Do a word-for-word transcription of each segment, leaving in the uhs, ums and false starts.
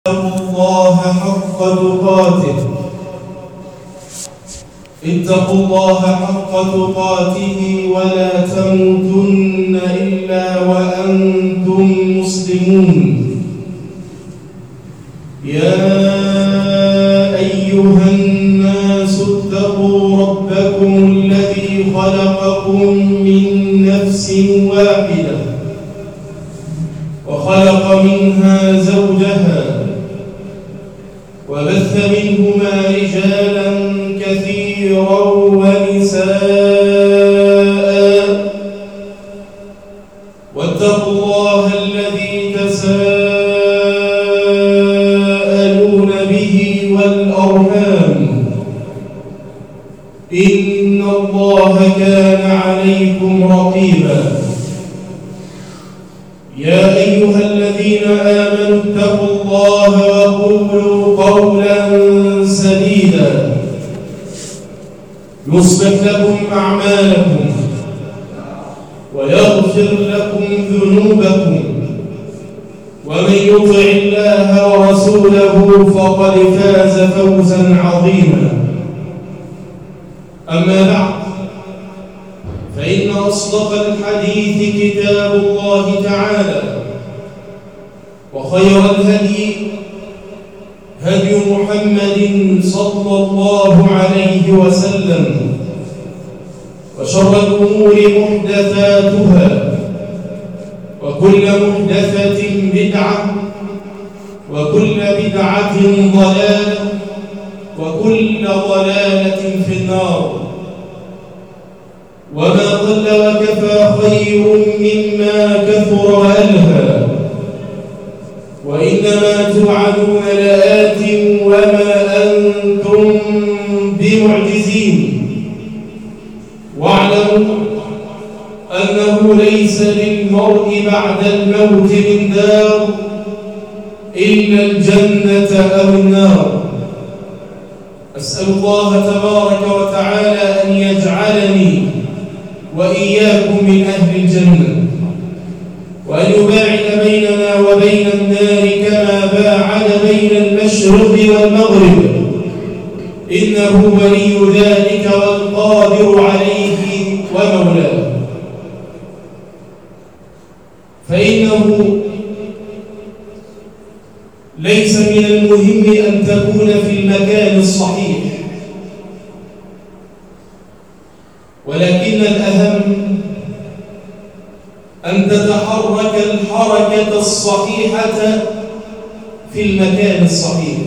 اتقوا الله حق تقاته اتقوا الله حق تقاته ولا تموتن إلا وأنتم مسلمون. يا أيها الناس اتقوا ربكم الذي خلقكم من نفس واحدة وخلق منها زوجها وبث منهما رجالا كثيرا ونساء، واتقوا الله الذي تساءلون به والأرحام إن الله كان عليكم رقيبا. يا أيها الذين آمنوا اتقوا الله وقولوا قولا سديدا يصلح لكم أعمالكم ويغفر لكم ذنوبكم، ومن يطع الله ورسوله فقد فاز فوزا عظيما. أما بعد، فإن أصدق الحديث كتاب الله تعالى، وخير الهدي هدي محمد صلى الله عليه وسلم، وشر الأمور محدثاتها، وكل محدثة بدعة، وكل بدعة ضلالة، وكل ضلالة في النار. وما قل وكفى خير مما كثر وألهى، وإنما توعدون لآت وما أنتم بمعجزين. واعلموا أنه ليس للمرء بعد الموت من دار إلا الجنة أو النار. أسأل الله تبارك وتعالى أن يجعلني وإياكم من أهل الجنة، وأن يباعد بيننا وبين النار كما باعد بين المشرق والمغرب، إنه ولي ذلك والقادر عليه ومولاه. فإنه ليس من المهم أن تكون في المكان الصحيح، ولكن الأهم أن تتحرك الحركة الصحيحة في المكان الصحيح.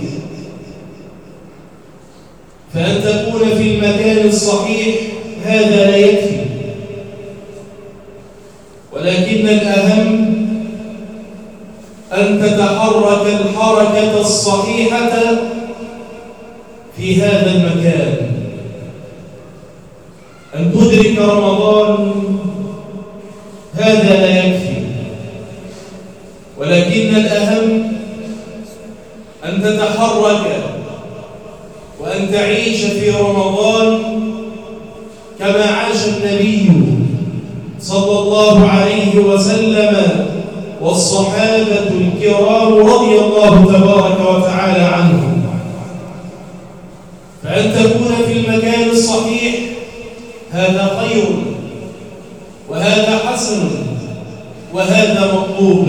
فأن تكون في المكان الصحيح هذا لا يكفي، ولكن الأهم أن تتحرك الحركة الصحيحة في هذا المكان. أن تدرك رمضان هذا لا يكفي، ولكن الأهم أن تتحرك وأن تعيش في رمضان كما عاش النبي صلى الله عليه وسلم والصحابة الكرام رضي الله تبارك وتعالى عنهم. فأن تكون في المكان الصحيح هذا خير، وهذا حسن، وهذا مطلوب.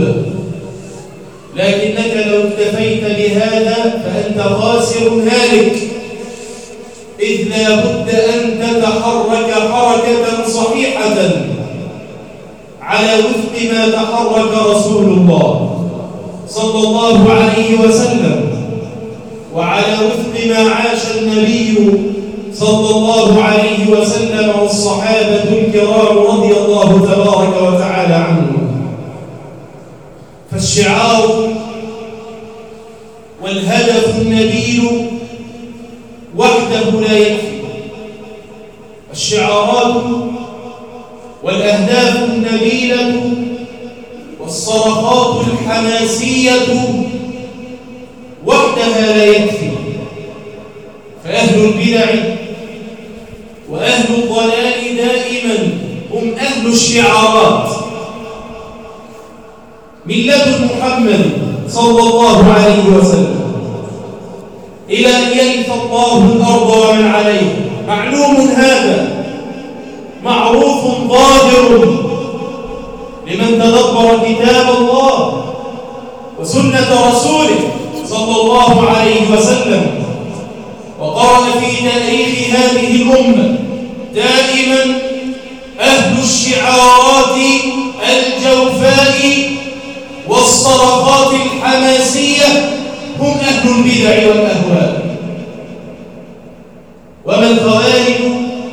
لكنك لو اكتفيت بهذا فأنت خاسر هالك، إذ لا بد أن تتحرك حركة صحيحة على وفق ما تحرك رسول الله صلى الله عليه وسلم، وعلى وفق ما عاش النبي صلى الله عليه وسلم والصحابة الكرام رضي الله تبارك وتعالى عنهم. فالشعار والهدف النبيل وحده لا يكفي. الشعارات والأهداف النبيلة والصرخات الحماسية وحدها لا يكفي. فأهل البدع وأهل الضلال دائما هم أهل الشعارات. من لدن محمد صلى الله عليه وسلم إلى أن يرث الله الأرض ومن عليها. معلوم هذا، معروف ظاهر لمن تدبر كتاب الله وسنة رسوله صلى الله عليه وسلم وقرأ في تاريخ هذه الأمة. دائما أهل الشعارات الجوفاء والصرخات الحماسية هم أهل البدع والأهواء. وما الخوارج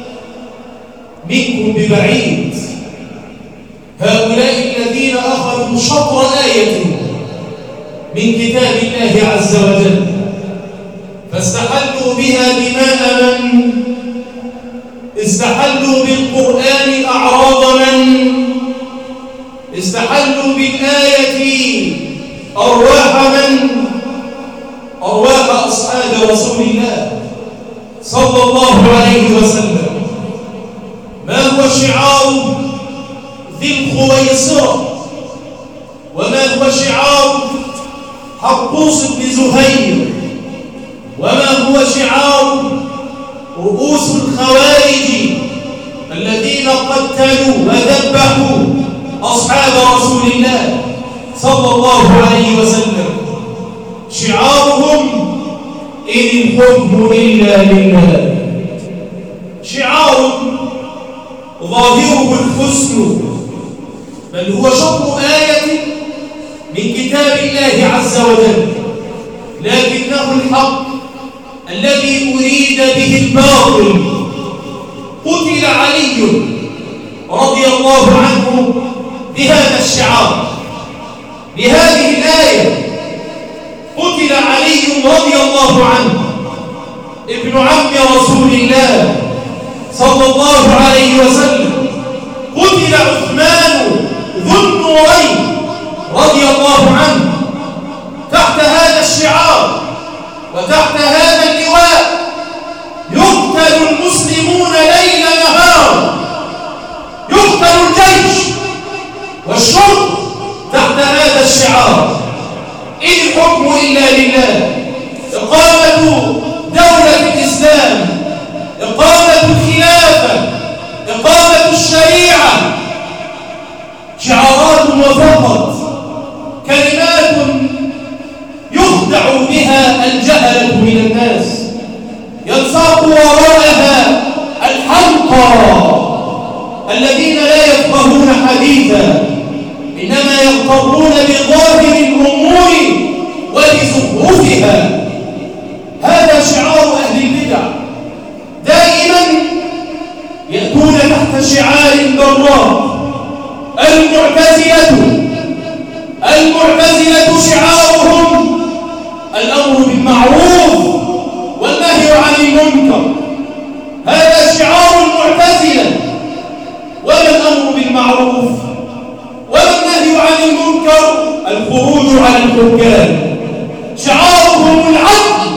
منكم ببعيد، هؤلاء الذين أخذوا شطر آية من كتاب الله عز وجل فاستحلوا بها دماء من، استحلوا بالقرآن أعراض من، استحلوا بالآية أرواح من، أرواح أصحاب رسول الله صلى الله عليه وسلم. ما هو شعار ذي الخويصرة، وما هو شعار حطوس بن زهير، وما هو شعار رؤوس الخوارج الذين قتلوا وذبحوا أصحاب رسول الله صلى الله عليه وسلم. شعارهم إن الحكم إلا لله، شعار ظاهره الحسن بل هو شطر آية من كتاب الله عز وجل، لكنه الحق الذي أريد به الباطل. قتل علي رضي الله عنه بهذا الشعار، بهذه الآية. قتل علي رضي الله عنه ابن عم رسول الله صلى الله عليه وسلم. قتل عثمان ذو النورين رضي الله عنه تحت هذا الشعار وتحت هذا اللواء. يقتل المسلمون ليل نهار، يقتل الجيش والشرطة تحت هذا الشعار. إن الحكم إلا لله. إقامة دولة الإسلام، إقامة الخلافة، إقامة الشريعة، شعارات وفقط، كلمات يخدع بها الجهلة من الناس، ينساق وراءها الحمقى الذين لا يفقهون حديثا، إنما يغترون بظاهر الأمور وبزخرفها. هذا شعار أهل البدع، دائما يأتون تحت شعار براق. المعتزلة المعتزلة شعارهم الأمر بالمعروف والنهي عن المنكر. هذا شعار المعتزلة. وما الأمر بالمعروف وما النهي عن المنكر؟ الخروج عن الحكام. شعارهم العدل.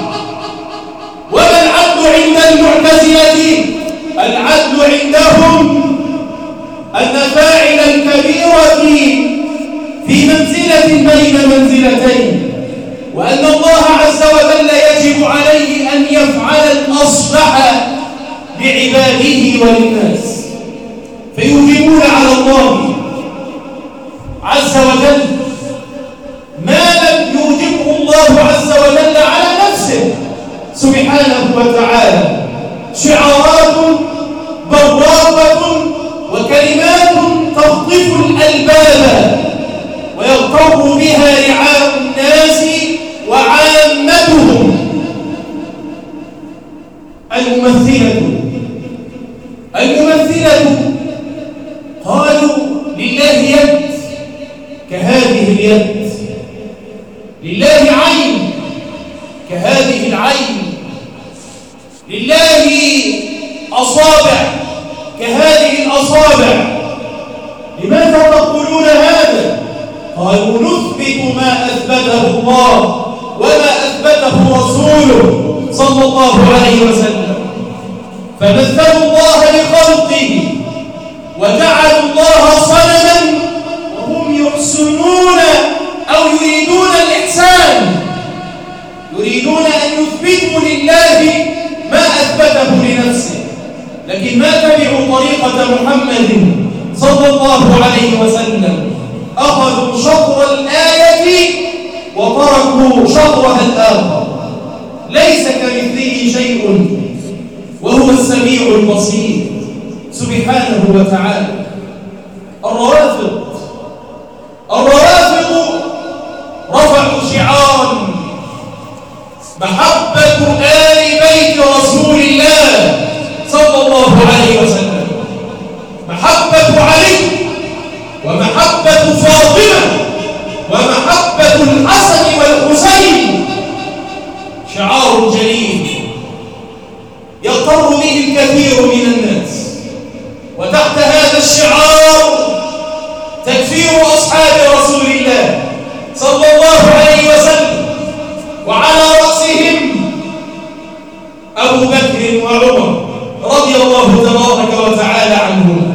وما العدل عند المعتزلة؟ العدل عندهم أن فاعل الكبيرة في منزلة بين منزلتين، وأن الله عز وجل يجب عليه أن يفعل الأصلح لعباده وللناس، فيوجبون على الله عز وجل ما لم يوجبه الله عز وجل على نفسه سبحانه وتعالى. شعارات براقة وكلمات تخطف الألباب ويغتر بها رعاء الناس وعامتهم. الممثلة الممثلة قالوا لله يد كهذه اليد، لله عين كهذه العين، لله أصابع كهذه الأصابع. لماذا تقولون هذا؟ قالوا نثبت ما أثبته الله وما أثبته رسوله صلى الله عليه وسلم. فمثلوا الله لخلقه وجعلوا الله صنما وهم يحسنون أو يريدون الإحسان يريدون أن يثبتوا لله ما أثبته لنفسه، لكن ما تبعوا طريقة محمد صلى الله عليه وسلم، أخذوا شطر الآية وتركوا شطرها الآخر. ليس كمثله شيء وهو السميع البصير سبحانه وتعالى. الروافض الروافض رفعوا شعارا محبة آل بيت رسول الله صلى الله عليه وسلم، محبة علي ومحبة فاطمة ومحبة الحسن والحسين، شعار جليل يغتر به الكثير من الناس. وتحت هذا الشعار تكفير أصحاب رسول الله صلى الله عليه وسلم، وعلى رأسهم أبو بكر وعمر رضي الله تبارك وتعالى عنهما.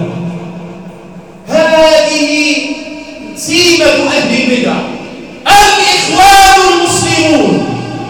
هذه سيمة أهل البدع، الإخوان المسلمون.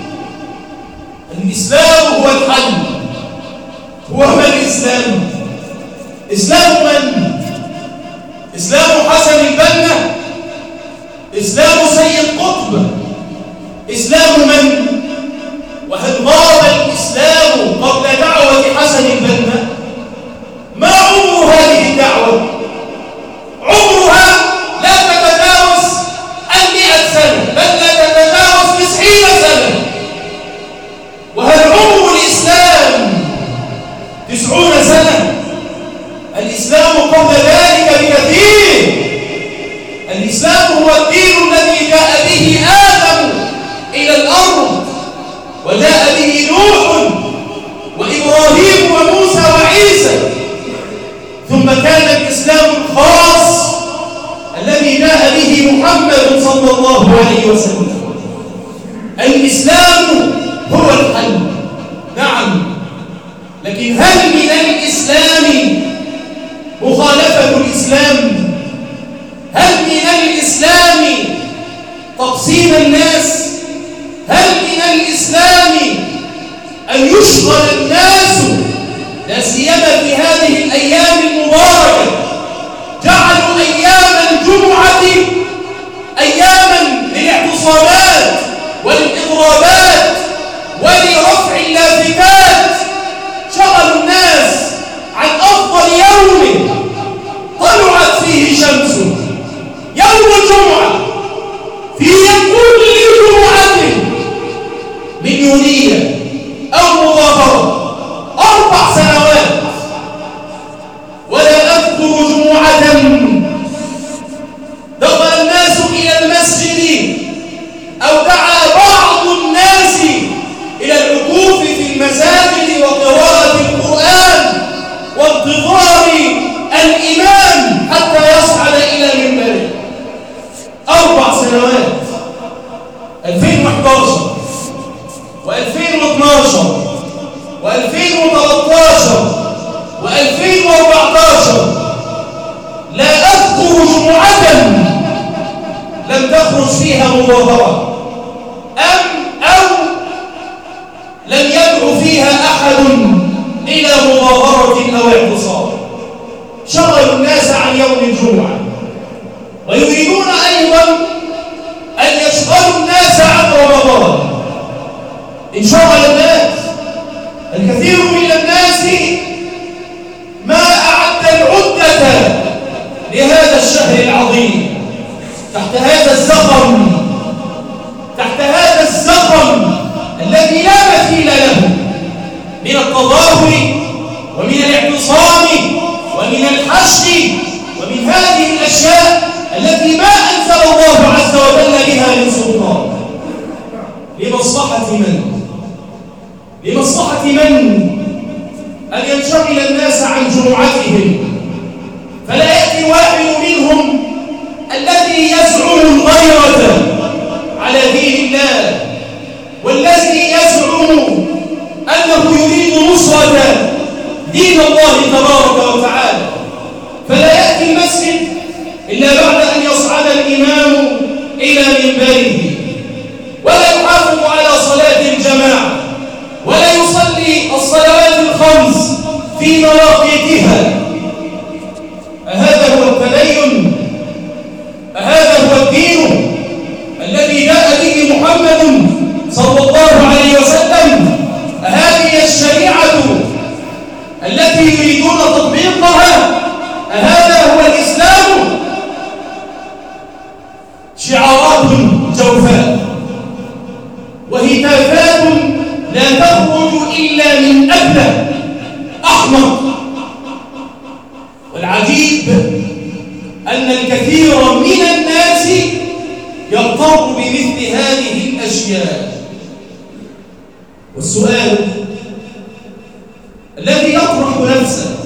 الإسلام هو الحل. هو ما الإسلام؟ إسلام من؟ إسلام حسن البنا؟ إسلام سيد قطب؟ إسلام من؟ وهل غاب الإسلام قبل دعوة حسن البنا؟ ما عمر هذه الدعوة؟ عمرها لا تتجاوز المئة سنة، بل لا تتجاوز تسعين سنة. وهل عمر الإسلام تسعون سنة؟ الإسلام قبل ذلك بكثير. الإسلام هو الدين الذي جاء به آدم إلى الأرض، وجاء به نوح وإبراهيم وموسى وعيسى، ثم كان الإسلام الخاص الذي جاء به محمد صلى الله عليه وسلم. الإسلام هو الحل، نعم، لكن هل من الإسلام مخالفة الإسلام؟ هل من الإسلام تقسيم الناس؟ هل من الإسلام أن يشغل الناس، لا سيما في هذه الأيام المباركة، جعلوا أيام الجمعة أياما للاعتصامات والإضرابات ولرفع اللافتات، شغلوا الناس عن أفضل يوم طلعت فيه شمس، يوم الجمعة، في كل جمعة مليونية أو مظاهرة أربع سنوات. ولا أذكر جمعة دخل الناس إلى المسجد أو دعا بعض الناس إلى الوقوف في المساجد وقراءة القرآن وانتظار الإمام حتى يصعد إلى منبره. أربع سنوات، ألفين وإحدى عشر وألفين واثني عشر وألفين وثلاثة عشر وألفين وأربعة عشر، لا أذكر جمعة لم تخرج فيها مظاهرة أم أو لم يدعو فيها أحد إلى مظاهرة أو اعتصام. شغلوا الناس عن يوم الجمعة، ويريدون أيضا أن يشغلوا الناس عن رمضان. انشغل الناس، الكثير من الناس ما أعد العدة لهذا الشهر العظيم، تحت هذا الزخم، تحت هذا الزخم الذي لا مثيل له من التظاهر ومن الاعتصام ومن الحشد ومن هذه الأشياء التي ما أنزل الله عز وجل بها من سلطان. لمصلحة من؟ لمصلحة من أن ينشغل الناس عن جمعتهم، فلا يأتي واحد منهم الذي يزعم الغيرة على دين الله، والذي يزعم أنه يريد نصرة دين الله تبارك وتعالى، فلا يأتي المسجد إلا بعد أن يصعد الإمام إلى منبره، ولا يحافظ على صلاة وهتافات لا تخرج إلا من أبله أحمق. والعجيب أن الكثير من الناس يغتر بمثل هذه الأشياء. والسؤال الذي يطرح نفسه: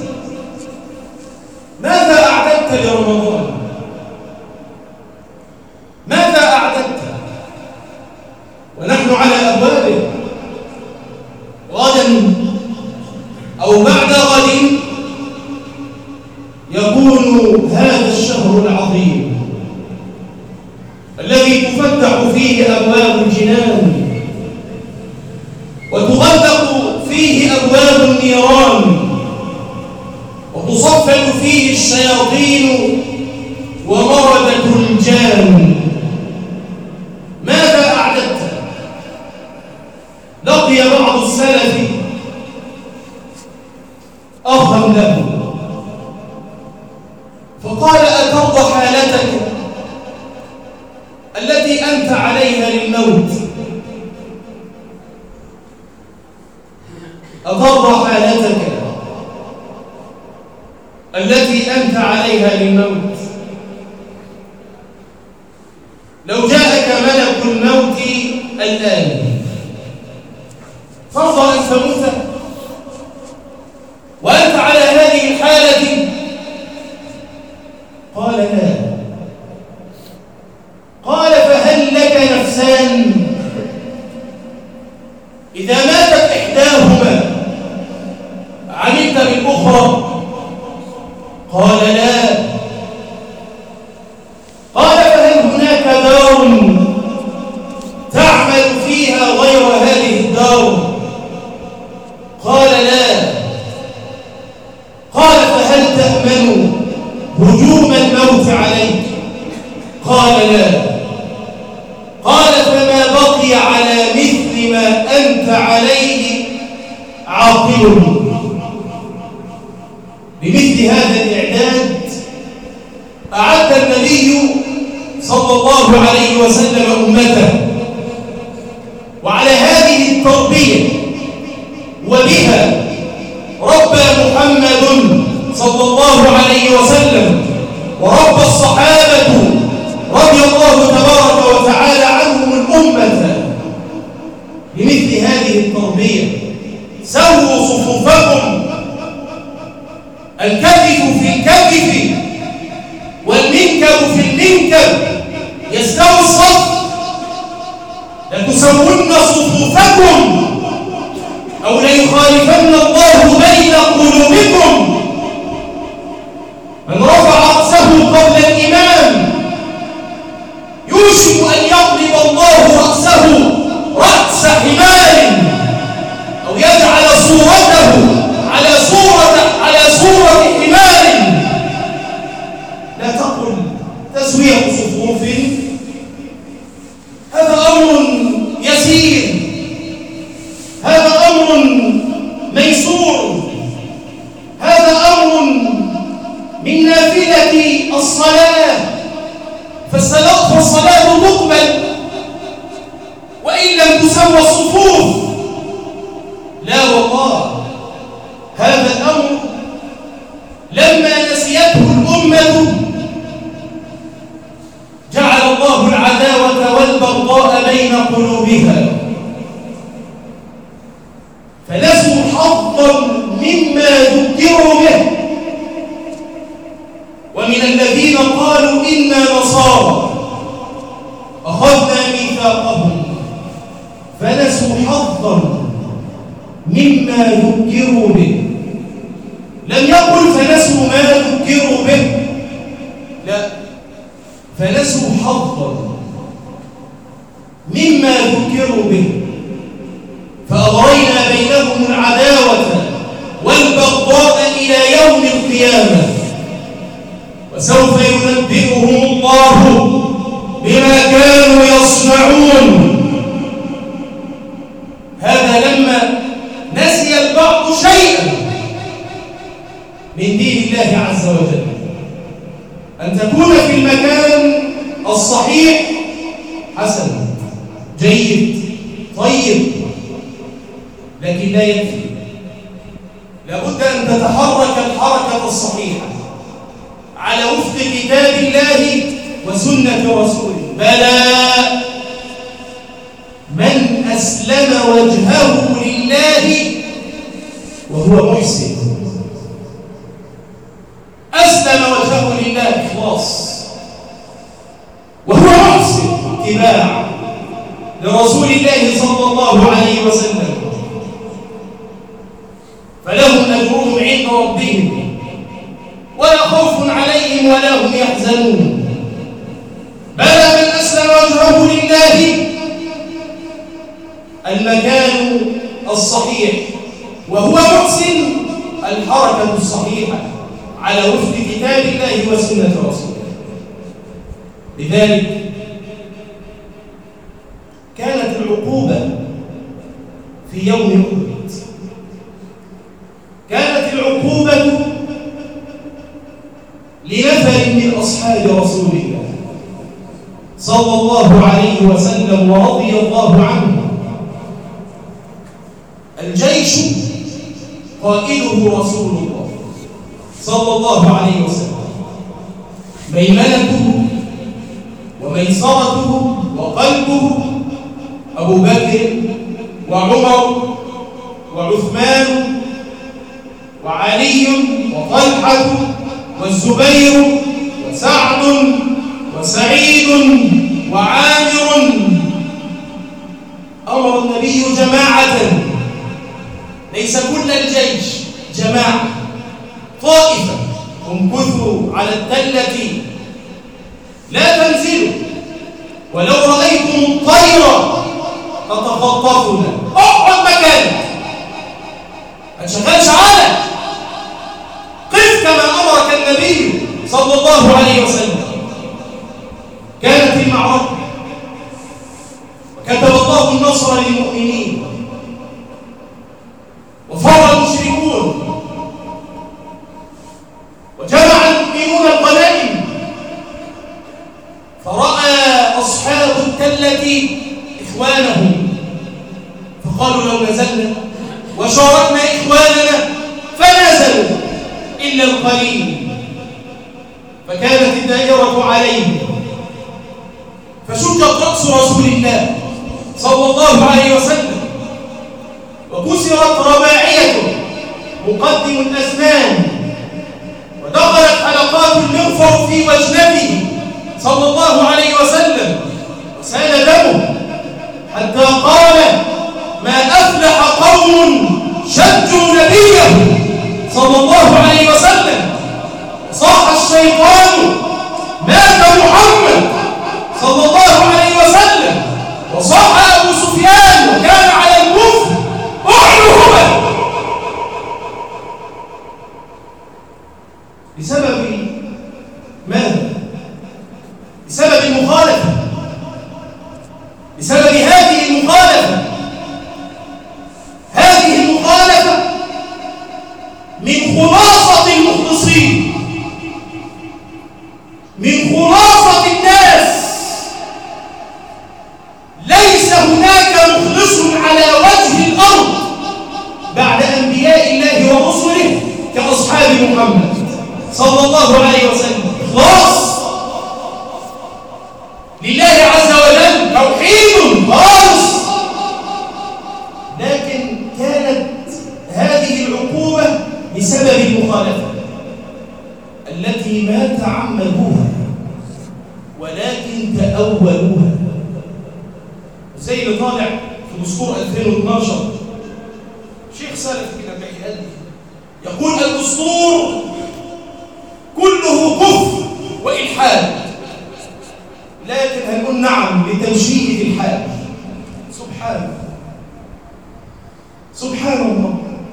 ماذا أعددت لرمضان؟ ماذا أعددت؟ ونحن على أبوابه. غدا أو بعد غد يكون هذا الشهر العظيم الذي تفتح فيه أبواب الجنان وتغلق فيه أبواب النيران وتصفد فيه الشياطين ومردة الجان. ماذا أعددت؟ لقي بعض السلف أخا له فقال: أترضى حالتك التي أنت عليها للموت؟ أترضى حالتك التي أنت عليها للموت؟ لو جاءك ملك الموت الآن ترضى أن تموت وأنت على هذه الحالة؟ قال: لا. قال: فهل لك نفسان؟ إذا ماتت إحداهما عملت بالأخرى؟ قال: لا. قال: فهل هناك دار تعمل فيها غير هذه الدار؟ قال: لا. قال: فهل تأمن هجوم الموت عليك؟ قال: لا. قال: فما بقي على مثل ما أنت عليه عاقله. بمثل هذا الإعداد أعد النبي صلى الله عليه وسلم أمته، وعلى هذه التربية وبها ربى محمد صلى الله عليه وسلم وربى الصحابة رضي الله تبارك وتعالى عنهم الأمة بمثل هذه التربية. سووا صفوفكم، الكتف في الكتف والمنكب في المنكب يستوي الصف. لتسون صفوفكم أو ليخالفن الله بين قلوبكم. من رفع رأسه قبل الإمام يوشك أن يضرب الله رأسه رأس حمار أو يجعل صورته على صورة على صورة حمار. لا تقل تسوية صفوف، هذا أمر يسير، هذا أمر ميسور، هذا أمر من نافلة الصلاة، فالصلاة تقبل وإن لم تسوى الصفوف. لا والله، هذا الأمر لما نسيته الأمة جعل الله العداوة والبغضاء بين قلوبها، فنسوا حظا مما ذكروا به. ومن الذين قالوا إنا نصارى أخذنا ميثاقهم فنسوا حظا مما ذكروا به. لم يقل فنسوا ما ذكروا به، لا، فنسوا حظا مما ذكروا به، فأغرينا بينهم العداوة والبغضاء إلى يوم القيامة، وسوف ينبئهم الله بما كانوا يصنعون. هذا لما نسي البعض شيئا من دين الله عز وجل. أن تكون في المكان الصحيح حسن، جيد، طيب، لكن لا يكفي، لابد أن تتحرك الحركة الصحيحة على وفق كتاب الله وسنة رسوله. بلى، من أسلم وجهه لله وهو محسن، أسلم وجهه لله إخلاص وهو محسن اتباع لرسول الله صلى الله عليه وسلم، فلهم أجرهم عند ربهم ولا خوف عليهم ولا هم يحزنون. بلى، من أسلم وجهه لله المكان الصحيح وهو محسن، الحركة الصحيحة على وفق كتاب الله وسنة رسوله. لذلك كانت العقوبة في يوم أحد، كانت العقوبة لنفر من أصحاب رسول الله صلى الله عليه وسلم ورضي الله عنه. الجيش قائده رسول الله صلى الله عليه وسلم، ميمنته وميسرته وقلبه أبو بكر وعمر وعثمان وعلي وطلحة والزبير وسعد وسعيد وعامر. أمر النبي جماعة، ليس كل الجيش، جماعة، طائفة، امكثوا على التلة لا تنزلوا، ولو رأيتم الطير تتخطفنا، اقعد مكانك، ما تشغلش عقلك، قف كما أمرك النبي صلى الله عليه وسلم. كانت المعركة وكتب الله النصر للمؤمنين، وفر المشركون وجمع المؤمنون الغنائم، فرأى أصحاب التلة إخوانهم فقالوا لو نزلنا وشاركنا إخواننا، فنزلوا إلا القليل، فكانت الدائرة عليهم، فشجت رأس رسول الله صلى الله عليه وسلم، وكسرت رباعيته مقدم الأسنان، ودخلت حلقات المغفر في وجنته صلى الله عليه وسلم، وسال دمه حتى قال: ما أفلح قوم شجوا نبيه صلى الله عليه وسلم. صاح الشيطان: مات محمد صلى الله عليه وسلم. وصاح أبو سفيان وكان على الكفر: اعلهما. بسبب ماذا؟ بسبب المخالفة، بسبب هذه المخالفة. هذه المخالفة من خلاصة المخلصين، من خلاصة الناس. ليس هناك مخلص على وجه الأرض بعد أنبياء الله ورسله كأصحاب محمد صلى الله عليه وسلم. إخلاص لله عز وجل، توحيد خالص. لكن كانت هذه العقوبة بسبب المخالفة التي ما تعمدوها ولكن تأولوها. زي اللي طالع في دستور ألفين واثناشر، شيخ سلف كده بيقول يقول: الدستور كله كفر وإلحاد. لكن هنقول نعم لتمشيئة الحال. سبحان الله، سبحان الله.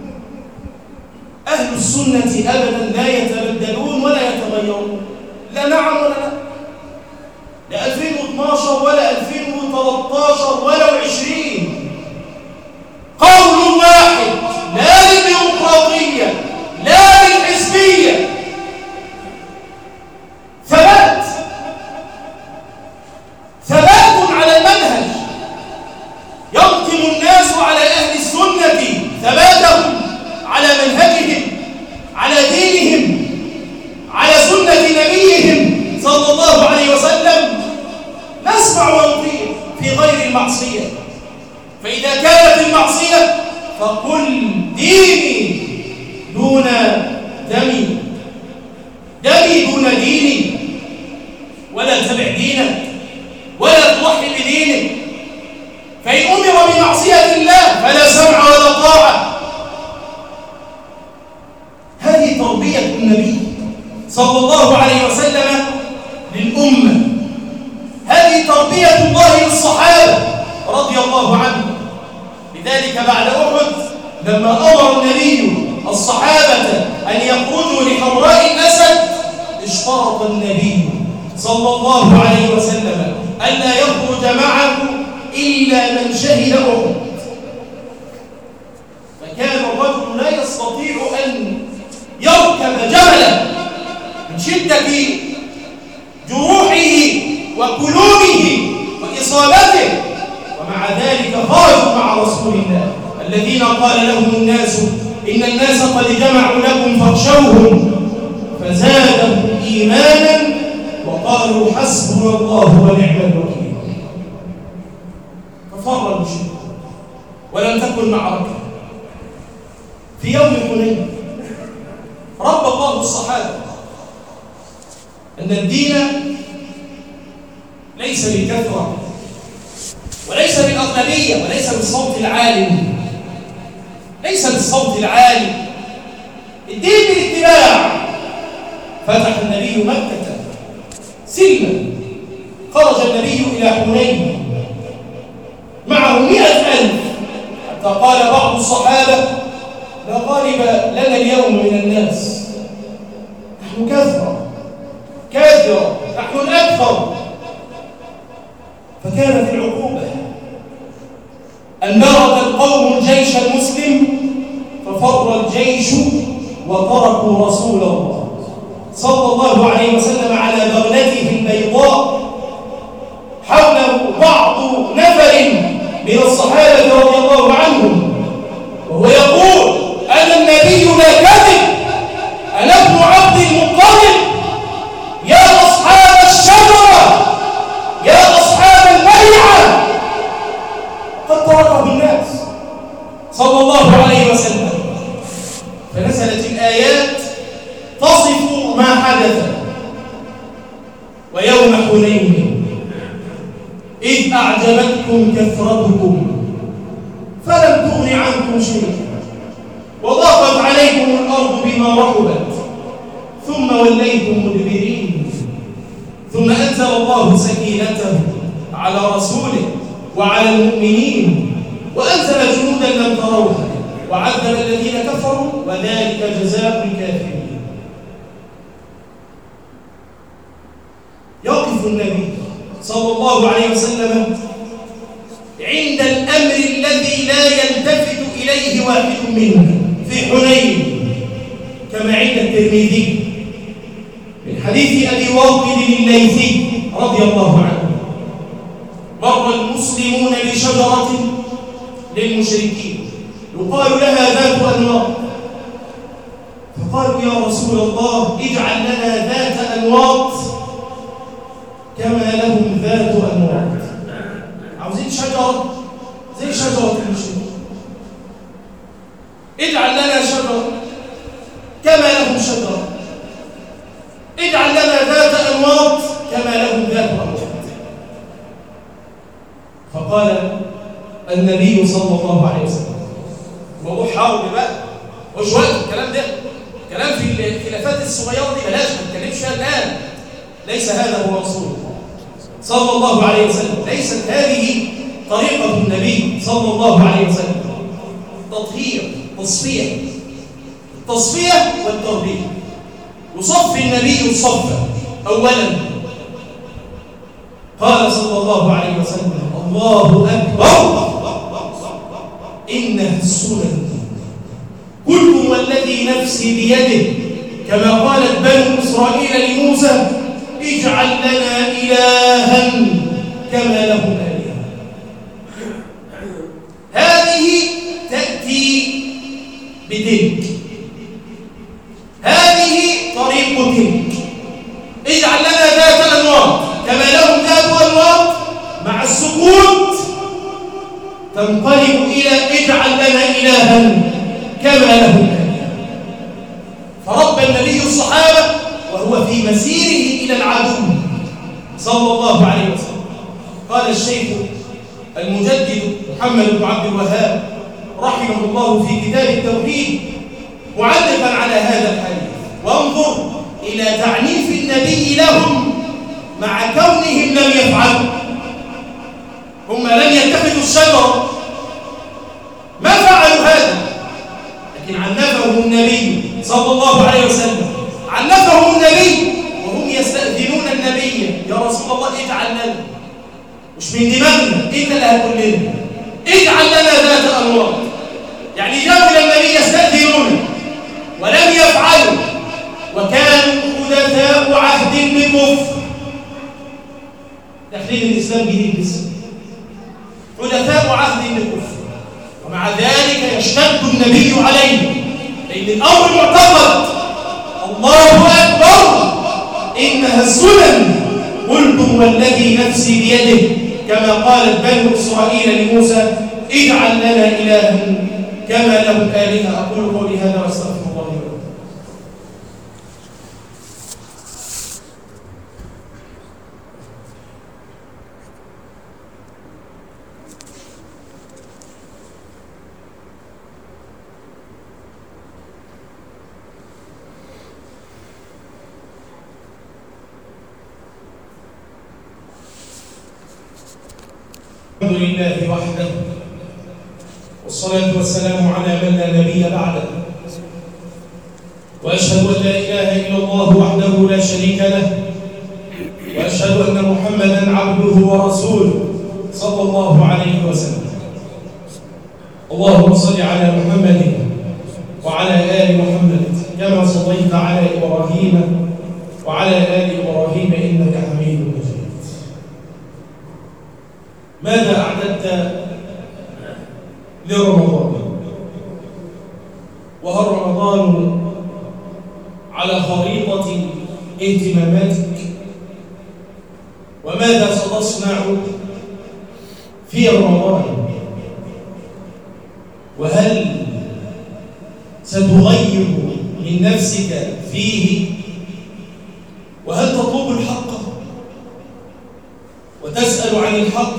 أهل السنة أبدا لا يتبدلون ولا يتغيرون، لا نعم ولا لا، لا ألفين واثناشر ولا ألفين وثلاثة عشر ولا عشرين. قول واحد: لا للديمقراطية لا للحزبية. ثبات، ثبات على المنهج، ينطق ويقدم الناس على أهل السنة ثباتهم على منهجهم، على دينهم، على سنة نبيهم صلى الله عليه وسلم، نسمع ونطيع في غير المعصية. فإذا كانت المعصية فقل ديني دون دمي، دمي دون ديني، ولا تتبع دينك ولا تضحي بدينك. فإن أمر بمعصية الله فلا سمع ولا طاعة. هذه تربية النبي صلى الله عليه وسلم للأمة، هذه تربية الله للصحابة رضي الله عنهم. لذلك بعد أحد لما أمر النبي الصحابة أن يخرجوا لحمراء الأسد، اشترط النبي صلى الله عليه وسلم ألا يخرج معه إلا من شهد أحد. فكان الرجل لا يستطيع أن يركب جملا من شدة جروحه وكلومه وإصابته، ومع ذلك خرجوا مع رسول الله الذين قال لهم الناس إن الناس قد جمعوا لكم فاخشوهم، فزادهم إيمانا وقالوا حسبنا الله ونعم الوكيل. ففر المشركون ولم تكن معركة. في يوم حنين رب الله الصحابة أن الدين ليس بالكثرة وليس بالأغلبية وليس بالصوت العالي، ليس بالصوت العالي، الدين بالاتباع. فتح النبي مكة سلما، خرج النبي إلى حنين معه مئة ألف، حتى قال بعض الصحابة لا غالب لنا اليوم من الناس، نحن كثرة كثرة، نحن الأكثر. فكانت العقوبة أن برد القوم الجيش المسلم ففر الجيش وتركوا رسول الله صلى الله عليه وسلم على بغلته البيضاء، حوله بعض نفر من الصحابة رضي الله عنهم، وهو يقول أنا النبي لا كذب، أنا ابن عبد المطلب، يا أصحاب الشجرة يا أصحاب البيعة. قد تركه الناس صلى الله عليه وسلم، فنزلت الآيات تصف ما حدث. ويوم حنين إذ أعجبتكم كثرتكم فلم تغن عنكم شيئا وضاقت عليكم الأرض بما رحبت ثم وليتم مدبرين، ثم أنزل الله سكينته على رسوله وعلى المؤمنين وأنزل جنودا لم تروها وعذب الذين كفروا وذلك جزاء الكافرين. يقف النبي صلى الله عليه وسلم عند الأمر الذي لا يلتفت إليه واحد منا في حنين، كما عند الترمذي من حديث أبي واقد الليثي رضي الله عنه: مر المسلمون بشجرة للمشركين يقال لها ذات أنواط، فقالوا يا رسول الله اجعل لنا ذات أنواط كما لهم ذات أنواط. عاوزين شجرة زي شجرة المشركين، اجعل لنا شجرة كما لهم شجرة، اجعل لنا ذات أنواط كما لهم ذات أنواط. فقال النبي صلى الله عليه وسلم: موضوع حرب بقى، مش وقت الكلام ده، كلام في الخلافات الصغيرة دي بلاش، ما نتكلمش فيها الآن. ليس هذا هو رسول الله صلى الله عليه وسلم، ليست هذه طريقة النبي صلى الله عليه وسلم. تطهير، تصفية، التصفية والتربية. يصفي النبي الصف أولا، قال صلى الله عليه وسلم: الله أكبر إنها السنن، قلت والذي نفسي بيده كما قالت بنو إسرائيل لموسى: اجعل لنا إلها كما لهم آلهة. هذه تأتي بتلك، هذه طريق تلك. اجعل لنا ذات أنواط كما لهم ذات أنواط، مع السكوت تنقلب إلى اجعل لنا إلها كما لهم إله. فرب النبي الصحابة وهو في مسيره إلى العدو صلى الله عليه وسلم. قال الشيخ المجدد محمد بن عبد الوهاب رحمه الله في كتاب التوحيد معلقا على هذا الحديث، وانظر إلى تعنيف النبي لهم مع كونهم لم يفعلوا. هم لم يتخذوا الشجرة، ما فعلوا هذا، لكن عنفهم النبي صلى الله عليه وسلم، عنفهم النبي وهم يستأذنون النبي: يا رسول الله اجعل لنا، مش من دماغنا، انت اللي هتقول لنا اجعل لنا ذات انواط. يعني جاءوا الى النبي يستأذنون ولم يفعلوا، وكانوا حدثاء عهد بالكفر، داخلين الاسلام جديد لسه، حدثاء عهد بالكفر، ومع ذلك يشتد النبي عليهم، لان الامر معتقد. الله اكبر، انها السنن، قلتم والذي نفسي بيده، كما قالت بنو اسرائيل لموسى: اجعل لنا الها كما لهم آلهة. أقول قولي هذا وأستغفر الله لي ولكم. الحمد لله وحده، والصلاة والسلام على من لا نبي بعده، وأشهد أن لا إله إلا الله وحده لا شريك له، وأشهد أن محمدًا عبده ورسوله صلى الله عليه وسلم. اللهم صل على محمد وعلى آل محمد كما صليت على إبراهيم وعلى آل إبراهيم إنك حميد مجيد. ماذا أعددت لرمضان؟ وهل رمضان على خريطة اهتماماتك؟ وماذا ستصنع في رمضان؟ وهل ستغير من نفسك فيه؟ وهل تطلب الحق وتسأل عن الحق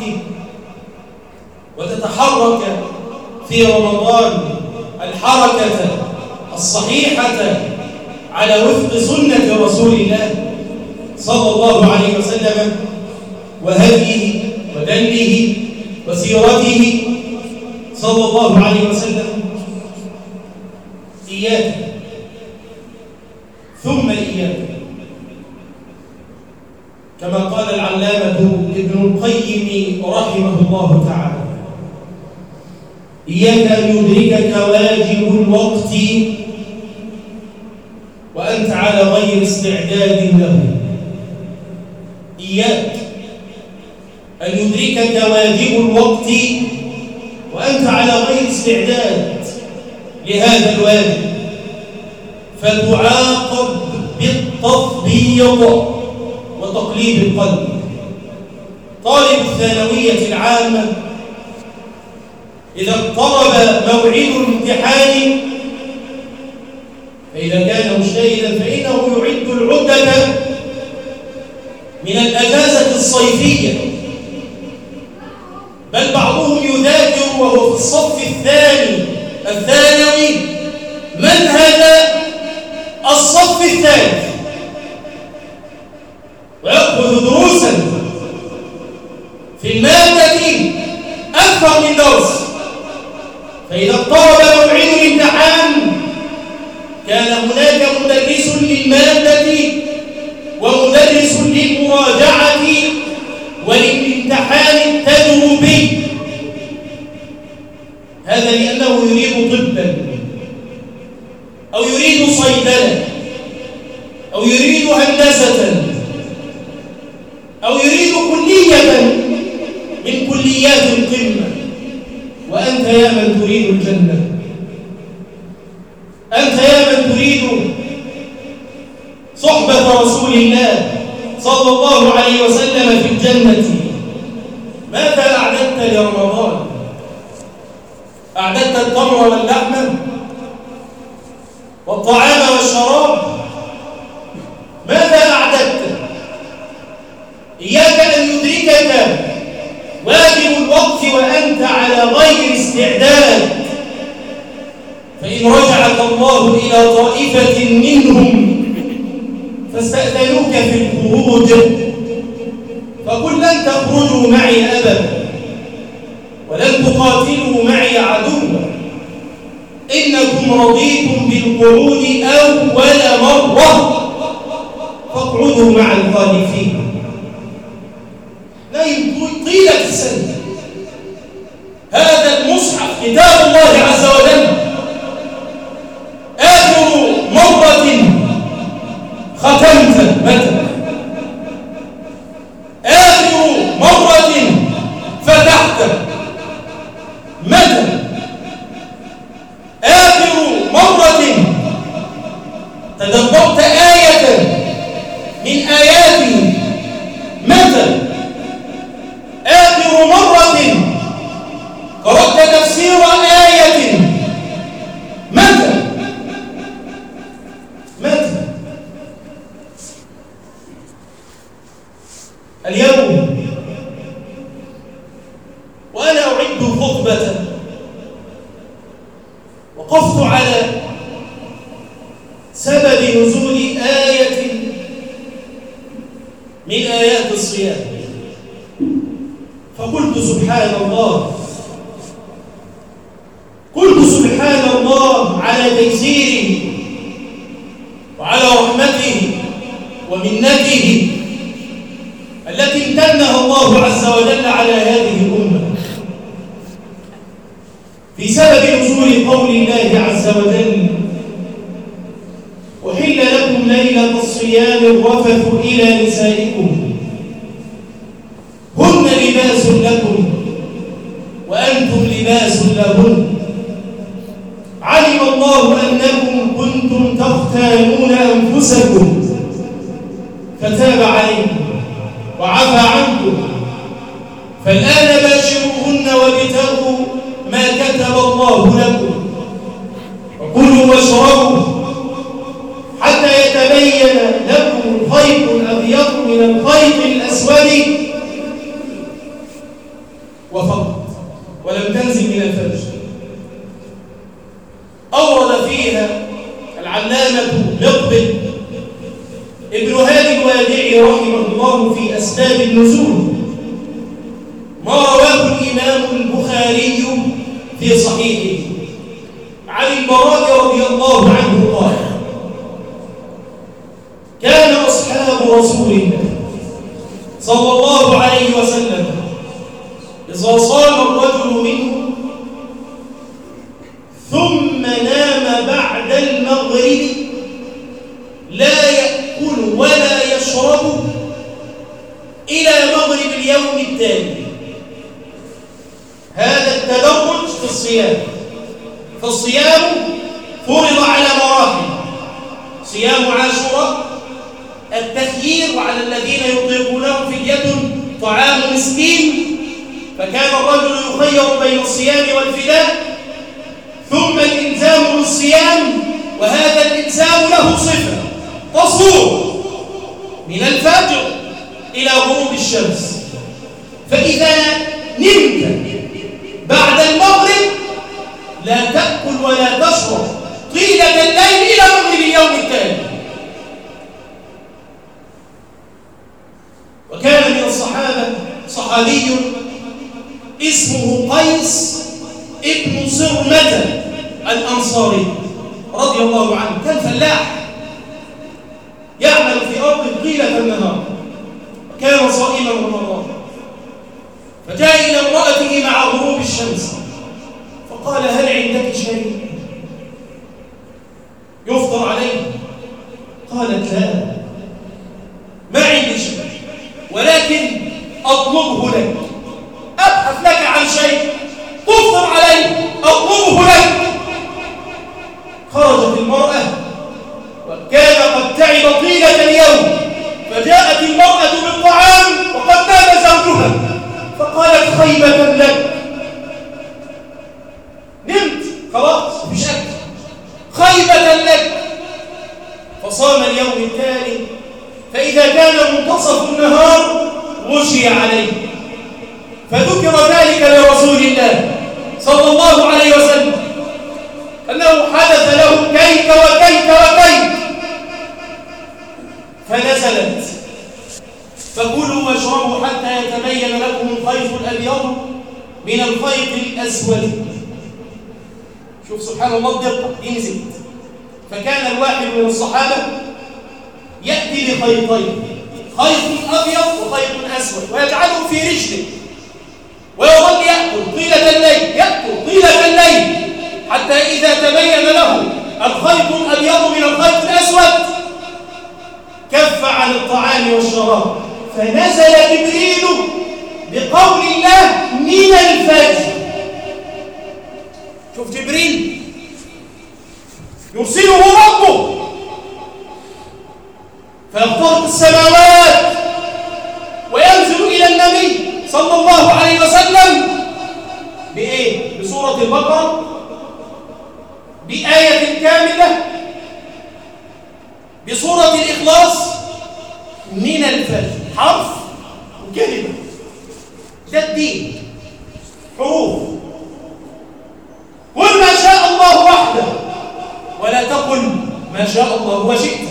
وتتحرك في رمضان الحركة الصحيحة على وفق سنة رسول الله صلى الله عليه وسلم وهديه ودله وسيرته صلى الله عليه وسلم؟ إياك ثم إياك، كما قال العلامة ابن القيم رحمه الله تعالى: إياك أن يدركك واجب الوقت وأنت على غير استعداد له. إياك أن يدركك واجب الوقت وأنت على غير استعداد لهذا الواجب، فتعاقب بالتطبيق وتقليب القلب. طالب الثانوية العامة إذا اقترب موعد الامتحان، فإذا كان مجتهدا فإنه يعد العدة من الأجازة الصيفية، بل بعضهم يذاكر وهو في الصف الثاني الثانوي منهج الصف الثالث، ويأخذ دروسا في المادة أكثر من درس، فإذا اقترب موعد الامتحان كان هناك مدرس للمادة ومدرس للمراجعة وللامتحان التجريبي. هذا لأنه يريد طبا أو يريد صيدلة أو يريد هندسة أو يريد كلية من كليات القمة، وأنت أنت يا من تريد الجنة، أنت يا من تريد صحبة رسول الله صلى الله عليه وسلم في الجنة، ماذا أعددت لرمضان؟ أعددت التمر واللحم والطعام والشراب؟ ماذا أعددت؟ إياك أن يدركك واجب الوقت وأنت على غير استعداد، فإن رجعك الله إلى طائفة منهم فاستأذنوك في الخروج فقل لن تخرجوا معي أبدا ولن تقاتلوا معي عدوا، إنكم رضيتم بالقعود أول مرة فاقعدوا مع الخالفين. نايم طيلة السنة هذا المصحف كتاب الله عز وجل، آخر مرة ختمت متى؟ آخر مرة فتحت متى؟ آخر مرة تدبرت آية من آياته متى؟ آخر مرة قرأت تفسير آية متى؟ متى؟ اليوم وأنا أعد خطبة وقفت على سبب نزول آية من آيات الصيام، فقلت سبحان الله، قلت سبحان الله على تيسيره وعلى رحمته ومنته التي امتنها الله عز وجل على هذه الأمة في سبب نزول قول الله عز وجل: أحل لكم ليلة الصيام الرفث إلى نسائكم هن لباس لكم وأنتم لباس لهن، علم الله أنكم كنتم تختانون أنفسكم فتاب عليكم وعفى عنكم، فالآن باشروهن وابتغوا ما كتب الله لكم وكلوا واشربوا حتى يتبين لكم الخيط الأبيض من الخيط الأسود وفقط، ولم تنزل من الفجر. أورد فيها العلامة مقبل ابن هادي الوادعي رحمه الله في أسباب النزول ما رواه الإمام البخاري في صحيحه عن البراء رضي الله عنه قال: كان أصحاب رسول الله صلى الله عليه وسلم إذا صام الرجل منهم ثم نام بعد المغرب لا يأكل ولا يشرب إلى مغرب اليوم التالي. هذا التدرج في الصيام، فالصيام فرض على مراحل: صيام عاشوراء، التخيير، وعلى الذين يطيقونه فدية طعام مسكين، فكان الرجل يخير بين الصيام والفداء، ثم الإلزام بالصيام، وهذا الإلزام له صفة: تصوم من الفجر إلى غروب الشمس، فإذا نمت بعد المغرب لا تأكل ولا تشرب طيلة الليل إلى مغرب اليوم التالي. وكان من الصحابة صحابي اسمه قيس ابن صرمة الأنصاري رضي الله عنه، كان فلاح يعمل في أرض طيلة النهار، وكان صائما رمضان، فجاء إلى امرأته مع غروب الشمس فقال: هل عندك شيء يفطر عليه؟ قالت: لا، ما عندي شيء، ولكن أطلبه لك، أبحث لك عن شيء تفطر عليه. خلاص مفيش أكل، خيبة لك. فصام اليوم التالي، فإذا كان منتصف النهار غشي عليه، فذكر ذلك لرسول الله صلى الله عليه وسلم أنه حدث له كيت وكيت وكيت، فنزلت: فكلوا واشربوا حتى يتبين لكم الخيط الأبيض من الخيط الأسود. شوف سبحان الله الدقة دي نزلت. فكان الواحد من الصحابة يأتي بخيطين، خيط أبيض وخيط أسود، ويجعله في رجله ويظل يأكل طيلة الليل، يأكل طيلة الليل حتى إذا تبين له الخيط الأبيض من الخيط الأسود كف عن الطعام والشراب، فنزل جبريل بقول الله من الفجر. شوف جبريل يرسله ربه فيخترق السماوات وينزل إلى النبي صلى الله عليه وسلم بإيه؟ بسورة البقرة، بآية كاملة، بسورة الإخلاص، من الفجر، حرف وكلمة. ده الدين، حروف. قل ما شاء الله وحده ولا تقل ما شاء الله وشئت.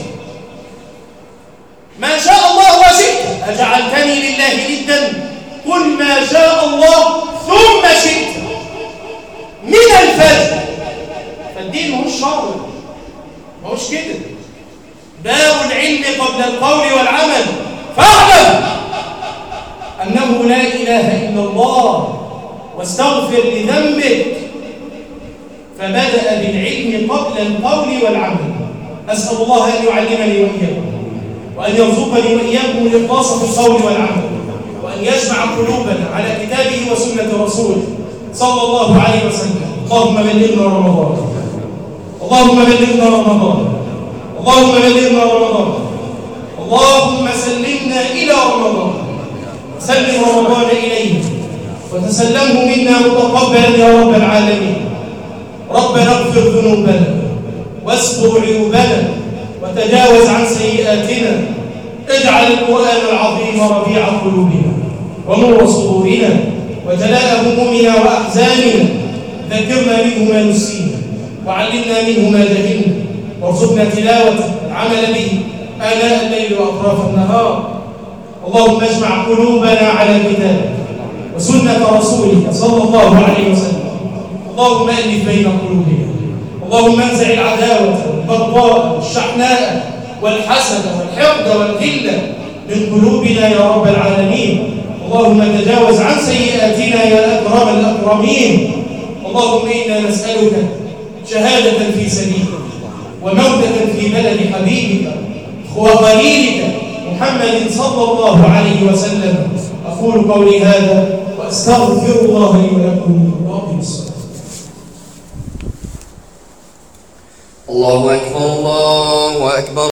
ما شاء الله وشئت أجعلتني لله ندا؟ قل ما شاء الله ثم شئت من الفجر. فالدين ماهوش شر، ماهوش كده. باب العلم قبل القول والعمل، فاعلم أنه لا إله إلا الله واستغفر لذنبك. فبدأ بالعلم قبل القول والعمل. أسأل الله أن يعلمني وإياكم، وأن يرزقني وإياكم الإخلاص في القول والعمل، وأن يجمع قلوبنا على كتابه وسنة رسوله صلى الله عليه وسلم. اللهم بلغنا رمضان، اللهم بلغنا رمضان، اللهم بلغنا رمضان، اللهم سلمنا إلى رمضان، سلم رمضان إليه وتسلمه منا متقبلا يا رب العالمين. ربنا اغفر ذنوبنا واستر عيوبنا وتجاوز عن سيئاتنا. اجعل القرآن العظيم ربيع قلوبنا ونور صدورنا وجلاء همومنا وأحزاننا. ذكرنا منه ما نسينا وعلمنا منه ما جهلنا، وارزقنا تلاوته العمل به آناء الليل وأطراف النهار. اللهم اجمع قلوبنا على كتابك وسنة رسولك صلى الله عليه وسلم. اللهم ألف بين قلوبنا، اللهم انزع العداوة والبغضاء والشحناء والحسد والحقد والغلة من قلوبنا يا رب العالمين. اللهم تجاوز عن سيئاتنا يا أكرم الأكرمين. اللهم إنا نسألك شهادة في سبيلك وموتة في بلد حبيبك وخليلك محمد صلى الله عليه وسلم. أقول قولي هذا وأستغفر الله لي ولكم وأقم الصلاة. الله أكبر، الله أكبر.